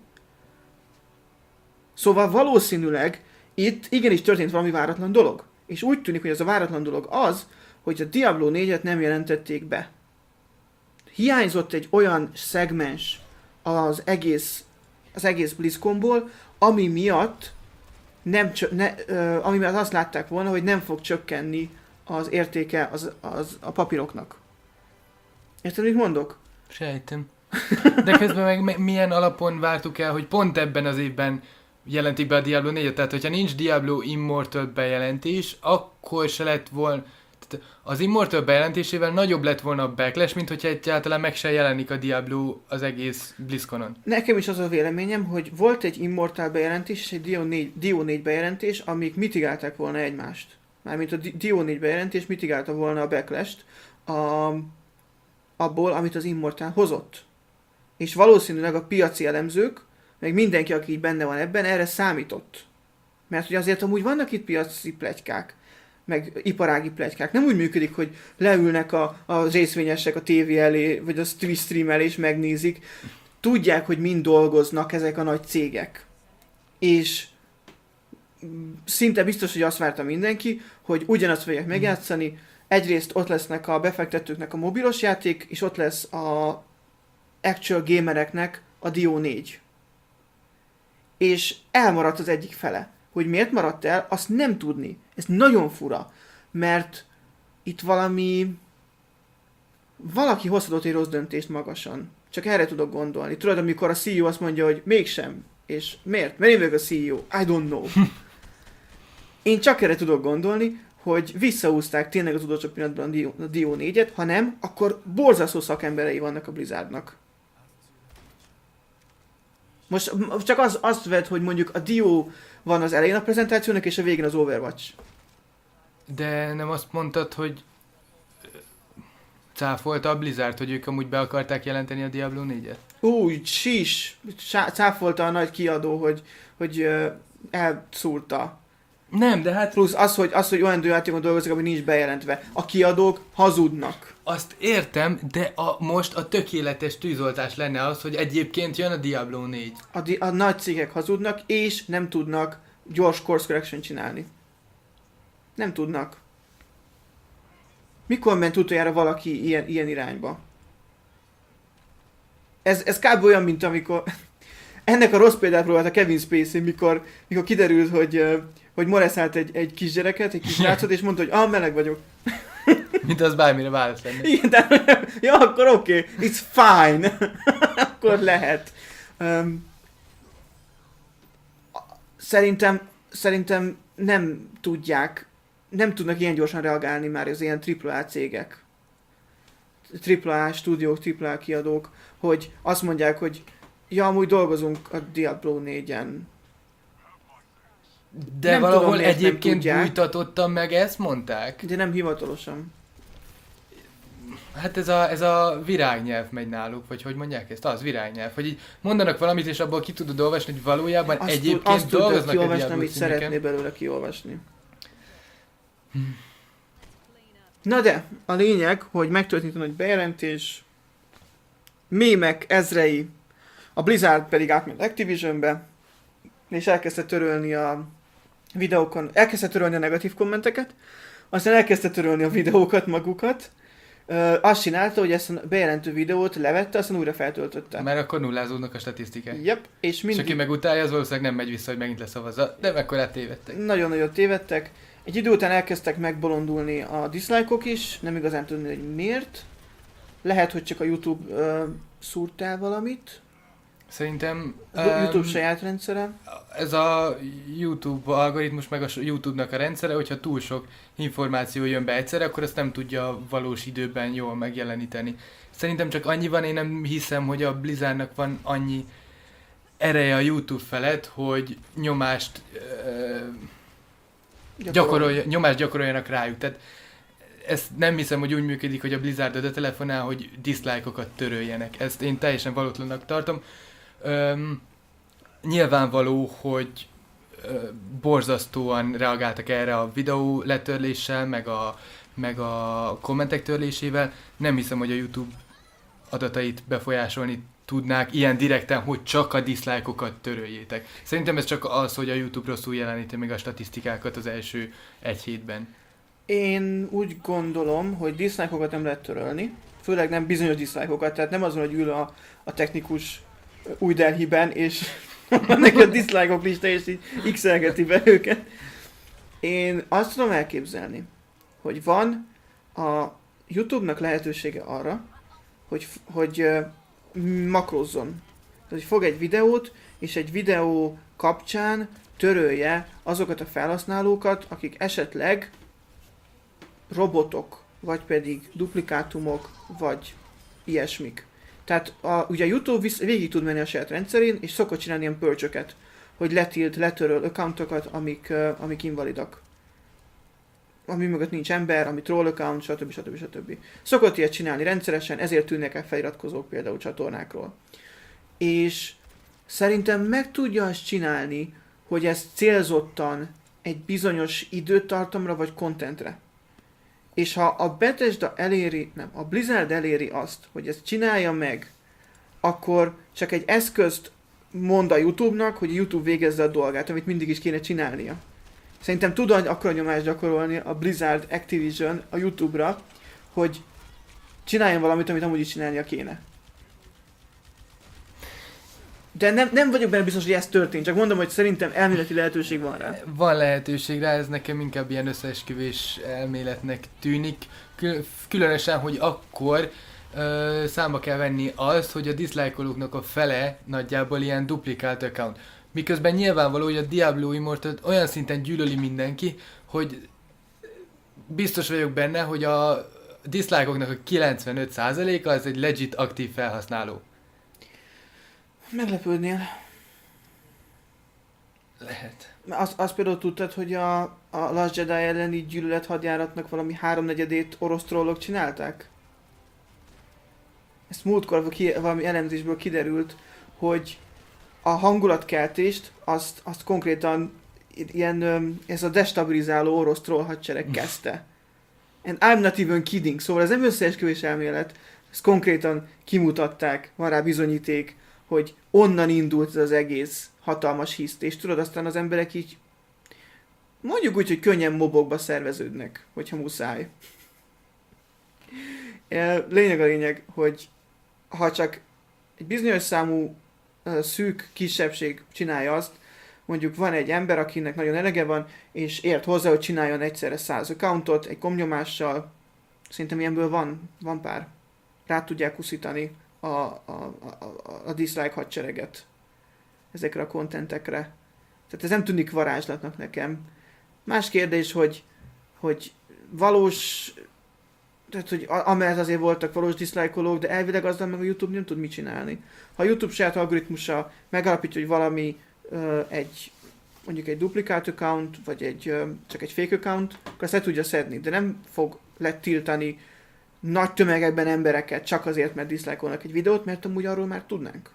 Szóval valószínűleg itt igenis történt valami váratlan dolog. És úgy tűnik, hogy ez a váratlan dolog az, hogy a Diablo négyet nem jelentették be. Hiányzott egy olyan szegmens az egész, az egész BlizzConból, ami miatt, nem csö- ne, uh, ami miatt azt látták volna, hogy nem fog csökkenni az értéke az, az a papíroknak. Érted, mit mondok? Sejtem. De közben meg milyen alapon vártuk el, hogy pont ebben az évben jelentik be a Diablo négyet? Tehát, hogyha nincs Diablo Immortal bejelentés, akkor se lett volna... Az Immortal bejelentésével nagyobb lett volna a backlash, mint hogyha egyáltalán meg se jelenik a Diablo az egész BlizzConon. Nekem is az a véleményem, hogy volt egy Immortal bejelentés és egy Dio négy bejelentés, amik mitigálták volna egymást. Mármint a Dio négy bejelentés mitigálta volna a backlash-t a, abból, amit az Immortal hozott. És valószínűleg a piaci elemzők, meg mindenki, aki így benne van ebben, erre számított. Mert hogy azért amúgy vannak itt piaci pletykák, meg iparági pletykák. Nem úgy működik, hogy leülnek a, a részvényesek a tévé elé, vagy a Twitch stream elé, és megnézik. Tudják, hogy mind dolgoznak ezek a nagy cégek. És szinte biztos, hogy azt várta mindenki, hogy ugyanazt fogják megjátszani. Egyrészt ott lesznek a befektetőknek a mobilos játék, és ott lesz a actual gamereknek a Dio négy. És elmaradt az egyik fele. Hogy miért maradt el, azt nem tudni. Ez nagyon fura, mert itt valami... Valaki hozhatott egy rossz döntést magasan. Csak erre tudok gondolni. Tudod, amikor a cé e o azt mondja, hogy mégsem. És miért? Mert én vagyok a cé e o. I don't know. Én csak erre tudok gondolni, hogy visszaúzták tényleg az utolsó pillanatban a Dio, a Dio négyet, ha nem, akkor borzasztó szakemberei vannak a Blizzardnak. Most csak az, azt vedd, hogy mondjuk a Dio van az elején a prezentációnak, és a végén az Overwatch. De nem azt mondtad, hogy cáfolta a Blizzard, hogy ők amúgy be akarták jelenteni a Diablo négyet? Úgy, sis, cáfolta a nagy kiadó, hogy, hogy uh, elszúrta. Nem, de hát... Plusz az, hogy, az, hogy olyan játékon dolgozik, ami nincs bejelentve. A kiadók hazudnak. Azt értem, de a, most a tökéletes tűzoltás lenne az, hogy egyébként jön a Diablo négy. A, di- a nagy cégek hazudnak, és nem tudnak gyors course correction csinálni. Nem tudnak. Mikor ment utoljára valaki ilyen, ilyen irányba? Ez, ez kb. Olyan, mint amikor... Ennek a rossz példát próbálta Kevin Spacey, mikor, mikor kiderült, hogy, hogy moleszált egy, egy kisgyereket, egy kisrácot, és mondta, hogy ah, meleg vagyok. Mint az bármire válasz lenne. Igen, de, ja, akkor oké, okay, it's fine. Akkor lehet. Um, szerintem, szerintem nem tudják, nem tudnak ilyen gyorsan reagálni már az ilyen á á á cégek. á á á stúdiók, á á á kiadók, hogy azt mondják, hogy ja, amúgy dolgozunk a Diablo négyen. De nem valahol tudom, egyébként bújtatottan meg ezt mondták? De nem hivatalosan. Hát ez a, ez a virágnyelv megy náluk, vagy hogy mondják ezt? Az virágnyelv, hogy így mondanak valamit, és abból ki tudod olvasni, hogy valójában azt egyébként tud, azt dolgoznak a Diablo amit szeretné belőle kiolvasni. Hm. Na de, a lényeg, hogy megtörtént a nagy bejelentés, mémek ezrei, a Blizzard pedig átment Activisionbe, és elkezdte törölni a videókon, elkezdte törölni a negatív kommenteket, aztán elkezdte törölni a videókat magukat. Ö, azt csinálta, hogy ezt a bejelentő videót levette, aztán újra feltöltötte. Mert akkor nullázódnak a statisztikák. Yep, és mindig... És aki meg utálja, az valószínűleg nem megy vissza, hogy megint leszavazza, de mekkora tévedtek. Nagyon-nagyon tévedtek. Egy idő után elkezdtek megbolondulni a dislike-ok is, nem igazán tudni, hogy miért. Lehet, hogy csak a YouTube ö, szúrt el valamit. Szerintem... A YouTube um, saját rendszere. Ez a YouTube algoritmus, meg a YouTube-nak a rendszere, hogyha túl sok információ jön be egyszerre, akkor ezt nem tudja valós időben jól megjeleníteni. Szerintem csak annyi van, én nem hiszem, hogy a Blizzardnak van annyi ereje a YouTube felett, hogy nyomást, uh, gyakorolj, nyomást gyakoroljanak rájuk. Tehát ezt nem hiszem, hogy úgy működik, hogy a Blizzard oda telefonál, hogy dislike-okat töröljenek. Ezt én teljesen valótlannak tartom. Öm, nyilvánvaló, hogy ö, borzasztóan reagáltak erre a videó letörléssel, meg a, meg a kommentek törlésével. Nem hiszem, hogy a YouTube adatait befolyásolni tudnák ilyen direkten, hogy csak a dislike-okat töröljétek. Szerintem ez csak az, hogy a YouTube rosszul jeleníti meg a statisztikákat az első egy hétben. Én úgy gondolom, hogy dislike-okat nem lehet törölni, főleg nem bizonyos dislike-okat, tehát nem azon, hogy ül a, a technikus új Delhiben, és neki a dislike-ok lista, és így x-elgeti be őket. Én azt tudom elképzelni, hogy van a YouTube-nak lehetősége arra, hogy, hogy uh, makrózzon. Tehát, hogy fog egy videót, és egy videó kapcsán törölje azokat a felhasználókat, akik esetleg robotok, vagy pedig duplikátumok, vagy ilyesmik. Tehát a, ugye a YouTube visz, végig tud menni a saját rendszerén, és szokott csinálni ilyen pörcsöket, hogy letilt, letöröl accountokat, amik, uh, amik invalidak. Ami mögött nincs ember, ami troll account, stb. stb. stb. Szokott ilyet csinálni rendszeresen, ezért tűnnek el feliratkozók például csatornákról. És szerintem meg tudja azt csinálni, hogy ez célzottan egy bizonyos időtartamra vagy contentre. És ha a Bethesda eléri, nem, a Blizzard eléri azt, hogy ezt csinálja meg, akkor csak egy eszközt mond a YouTube-nak, hogy a YouTube végezze a dolgát, amit mindig is kéne csinálnia. Szerintem tud akkora nyomást gyakorolni a Blizzard Activision a YouTube-ra, hogy csináljon valamit, amit amúgy is csinálnia kéne. De nem, nem vagyok benne biztos, hogy ez történt, csak mondom, hogy szerintem elméleti lehetőség van rá. Van lehetőség rá, ez nekem inkább ilyen összeesküvés elméletnek tűnik. Különösen, hogy akkor ö, számba kell venni azt, hogy a dislike-olóknak a fele nagyjából ilyen duplikált account. Miközben nyilvánvaló, hogy a Diablo Immortal olyan szinten gyűlöli mindenki, hogy biztos vagyok benne, hogy a dislike-oknak a kilencvenöt százaléka az egy legit aktív felhasználó. Meglepődnél. Lehet. Azt, azt például tudtad, hogy a, a Last Jedi elleni gyűlölet-hadjáratnak valami háromnegyedét orosz trollok csinálták? Ezt múltkor ki, valami elemzésből kiderült, hogy a hangulatkeltést azt, azt konkrétan ilyen, ez a destabilizáló orosz troll hadsereg kezdte. And I'm not even kidding. Szóval ez nem összeesküvés elmélet. Ezt konkrétan kimutatták, van rá bizonyíték, hogy onnan indult ez az egész hatalmas hiszt. És tudod, aztán az emberek így mondjuk úgy, hogy könnyen mobokba szerveződnek, hogyha muszáj. Lényeg a lényeg, hogy ha csak egy bizonyos számú szűk kisebbség csinálja azt, mondjuk van egy ember, akinek nagyon elege van, és ért hozzá, hogy csináljon egyszerre száz accountot, egy gombnyomással, szerintem ilyenből van, van pár. Rá tudják uszítani a, a, a, a, a dislike hadsereget ezekre a kontentekre. Tehát ez nem tűnik varázslatnak nekem. Más kérdés, hogy, hogy valós, tehát hogy amellett azért voltak valós dislike-olók, de elvileg azzal meg a YouTube nem tud mit csinálni. Ha a YouTube saját algoritmusa megalapítja, hogy valami uh, egy, mondjuk egy duplikált account, vagy egy, uh, csak egy fake account, akkor ezt le tudja szedni, de nem fog letiltani nagy tömegekben embereket csak azért, mert dislike-olnak egy videót, mert amúgy arról már tudnánk.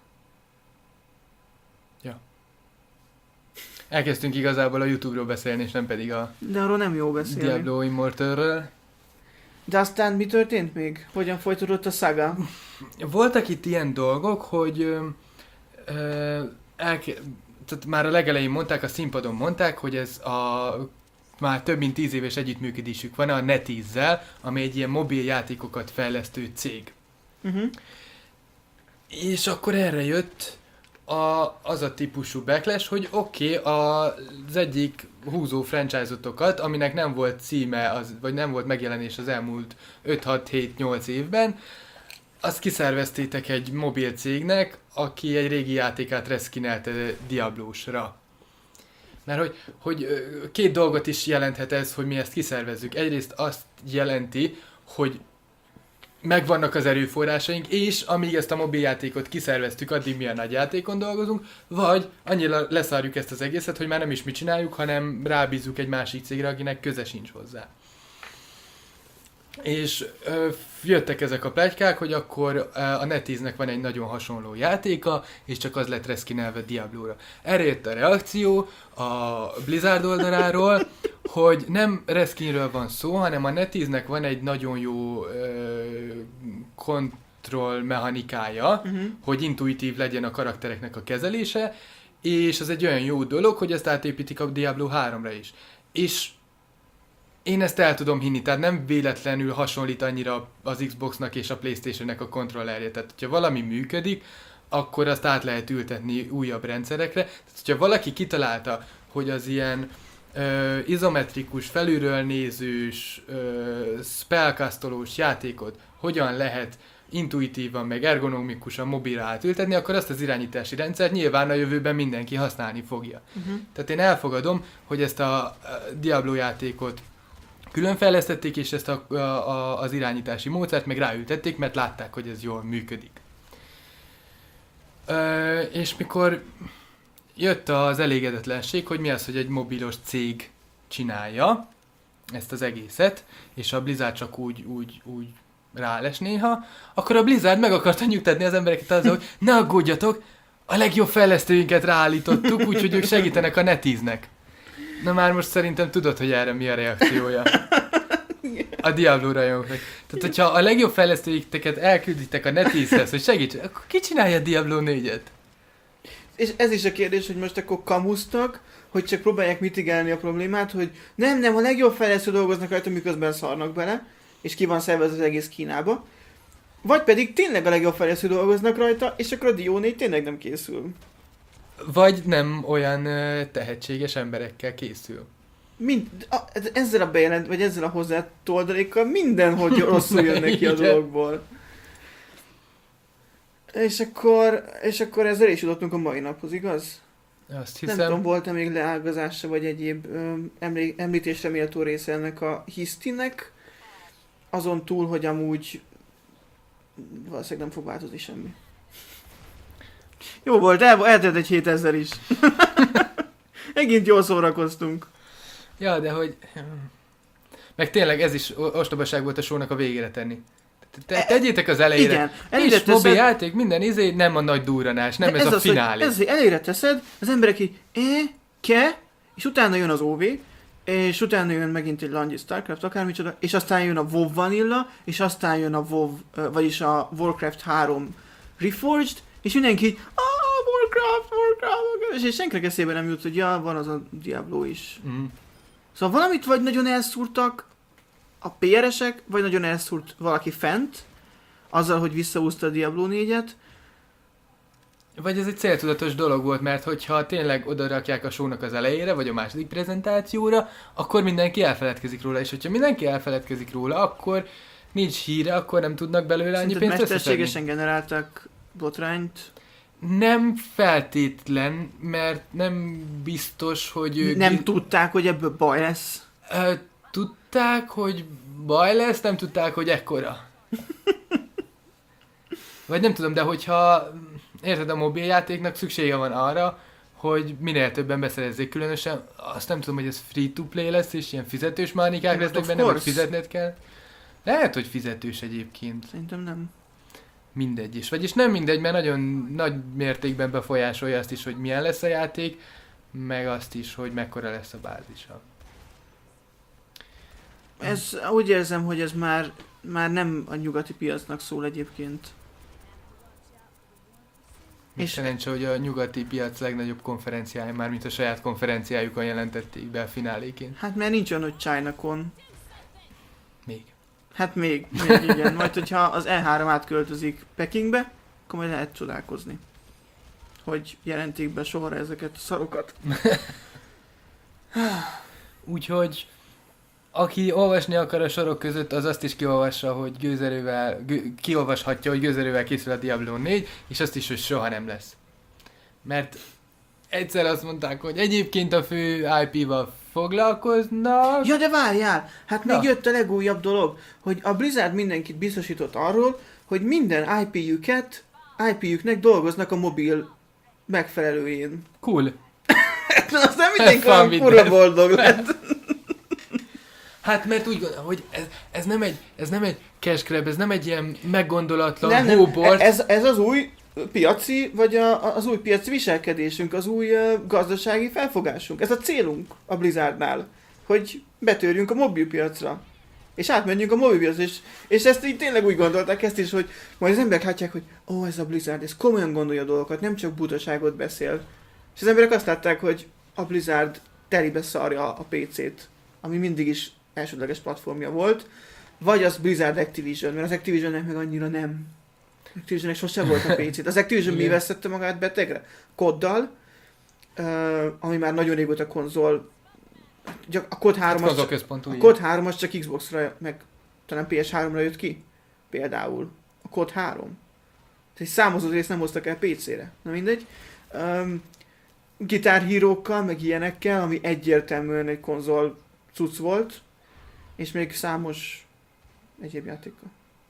Ja. Elkezdtünk igazából a YouTube-ról beszélni, és nem pedig a de arról nem jó beszélni. Diablo Immortalről. De aztán mi történt még? Hogyan folytatódott a saga? Voltak itt ilyen dolgok, hogy ö, ö, elke- tehát már a legelején mondták, a színpadon mondták, hogy ez a már több mint tíz éves együttműködésük van a NetEase-zel, ami egy ilyen mobil játékokat fejlesztő cég. Uh-huh. És akkor erre jött a, az a típusú backlash, hogy oké, okay, az egyik húzó franchise-otokat, aminek nem volt címe, az, vagy nem volt megjelenés az elmúlt öt hat hét nyolc évben, azt kiszerveztétek egy mobil cégnek, aki egy régi játékát reszkinelte Diablósra. Mert hogy, hogy két dolgot is jelenthet ez, hogy mi ezt kiszervezzük. Egyrészt azt jelenti, hogy megvannak az erőforrásaink, és amíg ezt a mobiljátékot kiszerveztük, addig mi a nagy játékon dolgozunk, vagy annyira leszárjuk ezt az egészet, hogy már nem is mi csináljuk, hanem rábízzuk egy másik cégre, akinek köze sincs hozzá. És ö, jöttek ezek a pletykák, hogy akkor ö, a NetEase-nek van egy nagyon hasonló játéka, és csak az lett reszkinelve Diablóra. Erre jött a reakció a Blizzard oldaláról, hogy nem reskinről van szó, hanem a NetEase-nek van egy nagyon jó ö, kontroll mechanikája, uh-huh. hogy intuitív legyen a karaktereknek a kezelése, és az egy olyan jó dolog, hogy ezt átépítik a Diablo háromra is. És én ezt el tudom hinni, tehát nem véletlenül hasonlít annyira az Xboxnak és a PlayStationnek a kontrollerje. Tehát, hogyha valami működik, akkor azt át lehet ültetni újabb rendszerekre. Tehát, hogyha valaki kitalálta, hogy az ilyen ö, izometrikus, felülről nézős, ö, spellcastolós játékot hogyan lehet intuitívan, meg ergonomikusan mobilra átültetni, akkor azt az irányítási rendszert nyilván a jövőben mindenki használni fogja. Uh-huh. Tehát én elfogadom, hogy ezt a Diablo játékot külön fejlesztették, és ezt a, a, a, az irányítási módszert meg ráültették, mert látták, hogy ez jól működik. Ö, és mikor jött az elégedetlenség, hogy mi az, hogy egy mobilos cég csinálja ezt az egészet, és a Blizzard csak úgy, úgy, úgy ráles néha, akkor a Blizzard meg akarta nyugtatni az embereket azzal, hogy ne aggódjatok, a legjobb fejlesztőinket ráállítottuk, úgyhogy ők segítenek a NetEase-nek. Na már most szerintem tudod, hogy erre mi a reakciója. A Diablo rajongóknak. Tehát, hogyha a legjobb fejlesztőiket elkülditek a NetEase-hez, hogy segíts, akkor ki csinálja a Diablo négyet? És ez is a kérdés, hogy most akkor kamusztak, hogy csak próbálják mitigálni a problémát, hogy nem, nem, a legjobb fejlesztő dolgoznak rajta, miközben szarnak bele, és ki van szervezve az egész Kínába. Vagy pedig tényleg a legjobb fejlesztő dolgoznak rajta, és akkor a Dio négy tényleg nem készül. Vagy nem olyan tehetséges emberekkel készül. Mind, a, ezzel a bejelent, vagy ezzel a hozzátoldalékkal mindenhogy rosszul jön neki a dologból. És akkor, és akkor ezzel is jutottunk a mai naphoz, igaz? Azt hiszem. Nem tudom, volt-e még leágazása, vagy egyéb öm, emlé- említésre méltó része ennek a hisztinek, azon túl, hogy amúgy valószínűleg nem fog változni semmi. Jó volt, el, eltelt egy hétezer is. Megint jól szórakoztunk. Ja, de hogy... Meg tényleg ez is ostobaság volt a show-nak a végére tenni. Te, tegyétek az elejére. Igen. És mobil játék, minden izé, nem a nagy durranás, nem ez, ez a az, finálé. Ez elejére teszed, az emberek így, e, ke, és utána jön az ó vé, és utána jön megint egy Langyis Starcraft, akármicsoda, és aztán jön a WoW Vanilla, és aztán jön a WoW, vagyis a Warcraft három Reforged, és mindenki így, ah, Warcraft, Warcraft, Warcraft, és senkinek eszébe nem jut, hogy ja, van az a Diablo is. Mm. Szóval valamit vagy nagyon elszúrtak a pé er esek, vagy nagyon elszúrt valaki fent, azzal, hogy visszahúzta a Diablo négyet. Vagy ez egy céltudatos dolog volt, mert hogyha tényleg oda rakják a show-nak az elejére, vagy a második prezentációra, akkor mindenki elfeledkezik róla, és hogyha mindenki elfeledkezik róla, akkor nincs híre, akkor nem tudnak belőle annyi pénzt összeszedni. Mesterségesen generáltak botrányt? Nem feltétlen, mert nem biztos, hogy ők... Nem tudták, hogy ebből baj lesz? Ö, tudták, hogy baj lesz, nem tudták, hogy ekkora. Vagy nem tudom, de hogyha... Érted, a mobiljátéknak szüksége van arra, hogy minél többen beszerezzék, különösen azt nem tudom, hogy ez free-to-play lesz, és ilyen fizetős mánikák lesznek benne, hogy fizetned kell. Lehet, hogy fizetős egyébként. Szerintem nem. Mindegy is. Vagyis nem mindegy, mert nagyon nagy mértékben befolyásolja azt is, hogy milyen lesz a játék, meg azt is, hogy mekkora lesz a bázisa. Ez, úgy érzem, hogy ez már, már nem a nyugati piacnak szól egyébként. És szerencsé, hogy a nyugati piac legnagyobb konferenciája, már mint a saját konferenciájukon jelentették be a fináléként. Hát mert nincs olyan, hogy ChinaCon. Még. Hát még, még igen. Majd, hogyha az E három átköltözik Pekingbe, akkor majd lehet csodálkozni, hogy jelentik be sorra ezeket a szarokat. Úgyhogy aki olvasni akar a sorok között, az azt is kiolvassa, hogy gőzerővel, gő, kiolvashatja, hogy gőzerővel készül a Diablo négy, és azt is, hogy soha nem lesz. Mert egyszer azt mondták, hogy egyébként a fő i pé-val foglalkoznak. Ja, de várjál! Hát Na. még jött a legújabb dolog, hogy a Blizzard mindenkit biztosított arról, hogy minden i pé-jüket, i pé-jüknek dolgoznak a mobil megfelelőjén. Cool. Aztán mindenki olyan kurva boldog lett. Hát mert úgy gondolom, hogy ez, ez, nem egy, ez nem egy cash grab, ez nem egy ilyen meggondolatlan nem, nem. hóbort. Ez, ez az új piaci, vagy a, az új piaci viselkedésünk, az új uh, gazdasági felfogásunk. Ez a célunk a Blizzardnál, hogy betörjünk a mobilpiacra. És átmenjünk a mobilpiacra, és, és ezt így tényleg úgy gondolták ezt is, hogy majd az emberek látják, hogy ó, oh, ez a Blizzard, ez komolyan gondolja a dolgokat, nem csak butaságot beszél. És az emberek azt látták, hogy a Blizzard telibe szarja a pé cét, ami mindig is elsődleges platformja volt, vagy az Blizzard Activision, mert az Activisionnek meg annyira nem. Activisionnek sose volt a pé cét. Az Activision mi veszette magát betegre? Koddal, uh, ami már nagyon régóta konzol. A Kod három hát az, a Kod három az csak Xbox-ra, meg talán pé es háromra jött ki. Például. a kod három. Tehát számozott részt nem hoztak el pé cére. Na mindegy. Um, gitárhírókkal, meg ilyenekkel, ami egyértelműen egy konzol cucc volt, és még számos egyéb játékkal.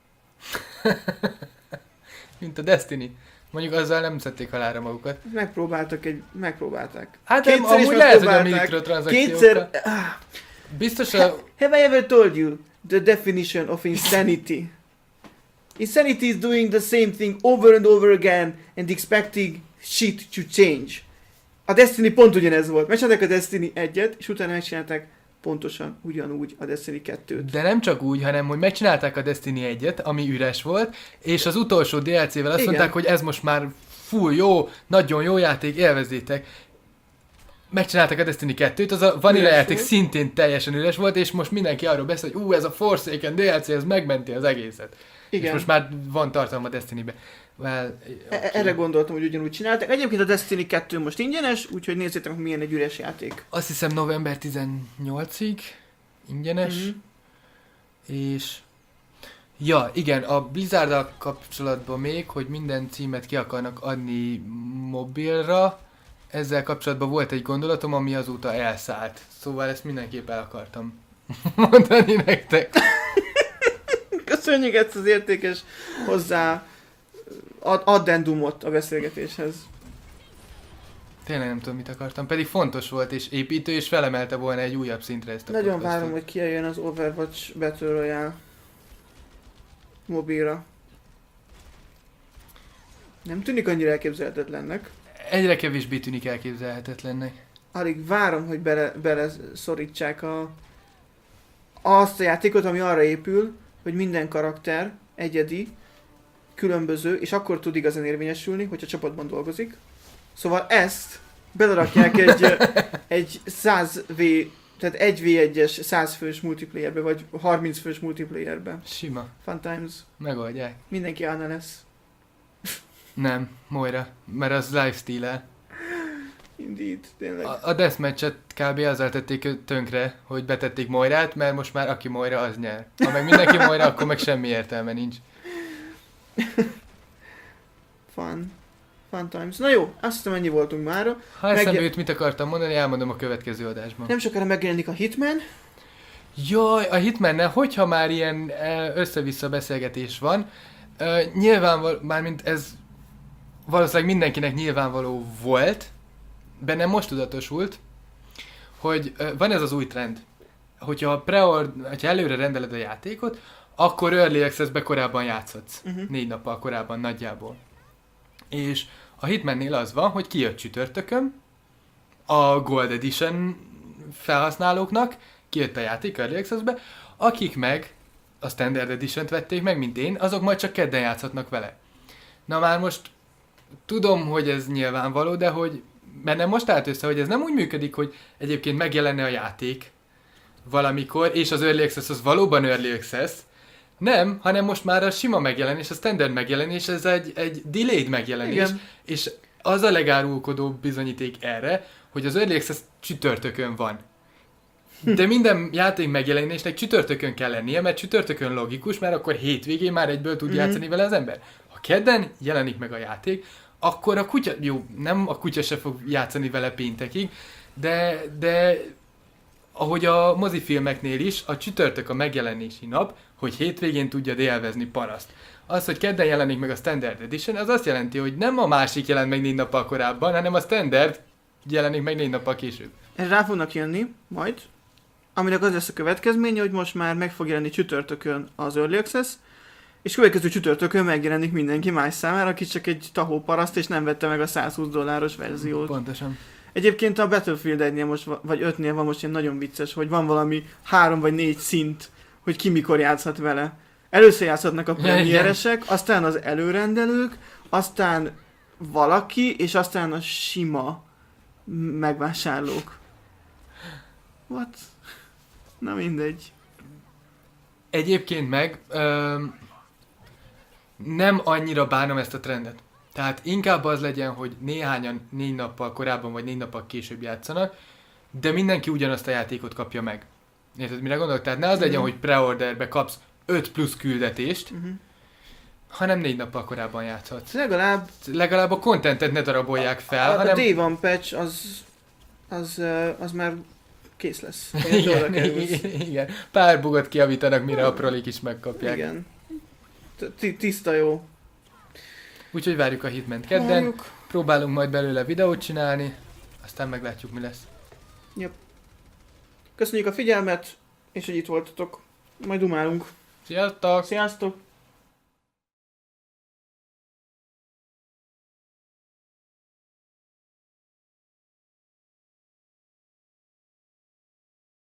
Mint a Destiny. Mondjuk azzal nem szedték halára magukat. Megpróbáltak egy... Megpróbálták. Hát nem, amúgy lehet, hogy a mikrotranszakciókkal. Kétszer... Biztos a... Have I ever told you the definition of insanity? Insanity is doing the same thing over and over again and expecting shit to change. A Destiny pont ugyanez volt. Megcsinálták a Destiny egyet, és utána megcsinálták pontosan ugyanúgy a Destiny kettőt. De nem csak úgy, hanem hogy megcsinálták a Destiny egyet, ami üres volt, és az utolsó dé el cével azt Igen. mondták, hogy ez most már full jó, nagyon jó játék, élvezzétek. Megcsinálták a Destiny kettőt, az a Vanilla üres játék volt. Szintén teljesen üres volt, és most mindenki arról beszél, hogy ú, ez a Forsaken dé el cé, ez megmenti az egészet. Igen. És most már van tartalma a Destinybe. Well, okay. Erre gondoltam, hogy ugyanúgy csinálták. Egyébként a Destiny kettő most ingyenes, úgyhogy nézzétek meg, milyen egy üres játék. Azt hiszem november tizennyolcadikáig ingyenes, mm-hmm. és ja, igen, a Blizzarddal kapcsolatban még, hogy minden címet ki akarnak adni mobilra, ezzel kapcsolatban volt egy gondolatom, ami azóta elszállt. Szóval ezt mindenképp el akartam mondani nektek. Köszönjük ezt az értékes hozzá addendumot a beszélgetéshez. Tényleg nem tudom, mit akartam. Pedig fontos volt, és építő, és felemelte volna egy újabb szintre ezt a Nagyon podcastot. várom, hogy kijöjjön az Overwatch Battle Royale mobilra. Nem tűnik annyira elképzelhetetlennek. Egyre kevésbé tűnik elképzelhetetlennek. Alig várom, hogy bele, bele szorítsák a, azt a játékot, ami arra épül, hogy minden karakter egyedi, különböző, és akkor tud igazán érvényesülni, hogyha csapatban dolgozik. Szóval ezt belerakják egy, egy száz vé, tehát egy vé egyes száz fős multiplayerbe, vagy harminc fős multiplayerbe. Sima. Fun times. Megoldják. Mindenki Anna lesz. Nem, Moira, mert az lifestyle-el. Indeed, tényleg. A, a deathmatch-et kb. Azzal tették tönkre, hogy betették Moirát, mert most már aki Moira, az nyer. Ha meg mindenki Moira, akkor meg semmi értelme nincs. Fun. Fun times. Na jó, azt hiszem ennyi voltunk mára. Ha eszembe Megje... jut, mit akartam mondani, elmondom a következő adásban. Nem sokára megjelenik a Hitman. Jaj, a Hitmannel, hogyha már ilyen össze-vissza beszélgetés van, uh, nyilvánvaló, mármint ez valószínűleg mindenkinek nyilvánvaló volt, bennem most tudatosult, hogy uh, van ez az új trend, hogyha, preord, hogyha előre rendeled a játékot, akkor Early Access-be korábban játszhatsz. Uh-huh. Négy nappal korábban nagyjából. És a Hitmannél az van, hogy kijött csütörtökön a Gold Edition felhasználóknak, kijött a játék Early Access-be, akik meg a Standard Edition-t vették meg, mint én, azok majd csak kedden játszhatnak vele. Na már most tudom, hogy ez nyilvánvaló, de hogy bennem most állt össze, hogy ez nem úgy működik, hogy egyébként megjelenne a játék valamikor, és az Early Access az valóban Early Access. Nem, hanem most már a sima megjelenés, a standard megjelenés, ez egy, egy delayed megjelenés, igen. És az a legárulkodóbb bizonyíték erre, hogy az Early Access csütörtökön van. De minden játék megjelenésnek csütörtökön kell lennie, mert csütörtökön logikus, mert akkor hétvégén már egyből tud mm-hmm. játszani vele az ember. Ha kedden jelenik meg a játék, akkor a kutya, jó, nem a kutya se fog játszani vele péntekig, de, de ahogy a mozifilmeknél is, a csütörtök a megjelenési nap, hogy hétvégén tudjad élvezni paraszt. Az, hogy kedden jelenik meg a Standard Edition, az azt jelenti, hogy nem a másik jelent meg négy nappal korábban, hanem a Standard jelenik meg négy nappal később. Ez rá fognak jönni majd, aminek az lesz a következménye, hogy most már meg fog jelenni csütörtökön az Early Access, és következő csütörtökön megjelenik mindenki más számára, aki csak egy tahó paraszt, és nem vette meg a százhúsz dolláros verziót. Pontosan. Egyébként a Battlefield egynél most, vagy ötnél van most ilyen nagyon vicces, hogy van valami három vagy négy szint, hogy ki mikor játszhat vele. Először játszhatnak a premieresek, aztán az előrendelők, aztán valaki, és aztán a sima megvásárlók. What? Na mindegy. Egyébként meg ö, nem annyira bánom ezt a trendet. Tehát inkább az legyen, hogy néhányan négy nappal korábban vagy négy nappal később játszanak, de mindenki ugyanazt a játékot kapja meg. Érted, mire gondolok? Tehát ne az legyen, uh-huh. hogy preorderbe kapsz öt plusz küldetést, uh-huh. hanem négy nappal korábban játszhatsz. Legalább Legalább a contentet ne darabolják fel, a, hanem... a Day One patch az, az, ö, az már kész lesz. Olyan Igen, dolgokra kerülsz. igen, igen. Pár bugot kiavítanak, mire a prolik is megkapják. Igen. T- Tiszta jó. Úgyhogy várjuk a Hitman-t kedden. Várjuk. Próbálunk majd belőle videót csinálni, aztán meglátjuk, mi lesz. Köszönjük a figyelmet, és hogy itt voltatok. Majd dumálunk. Sziasztok! Sziasztok!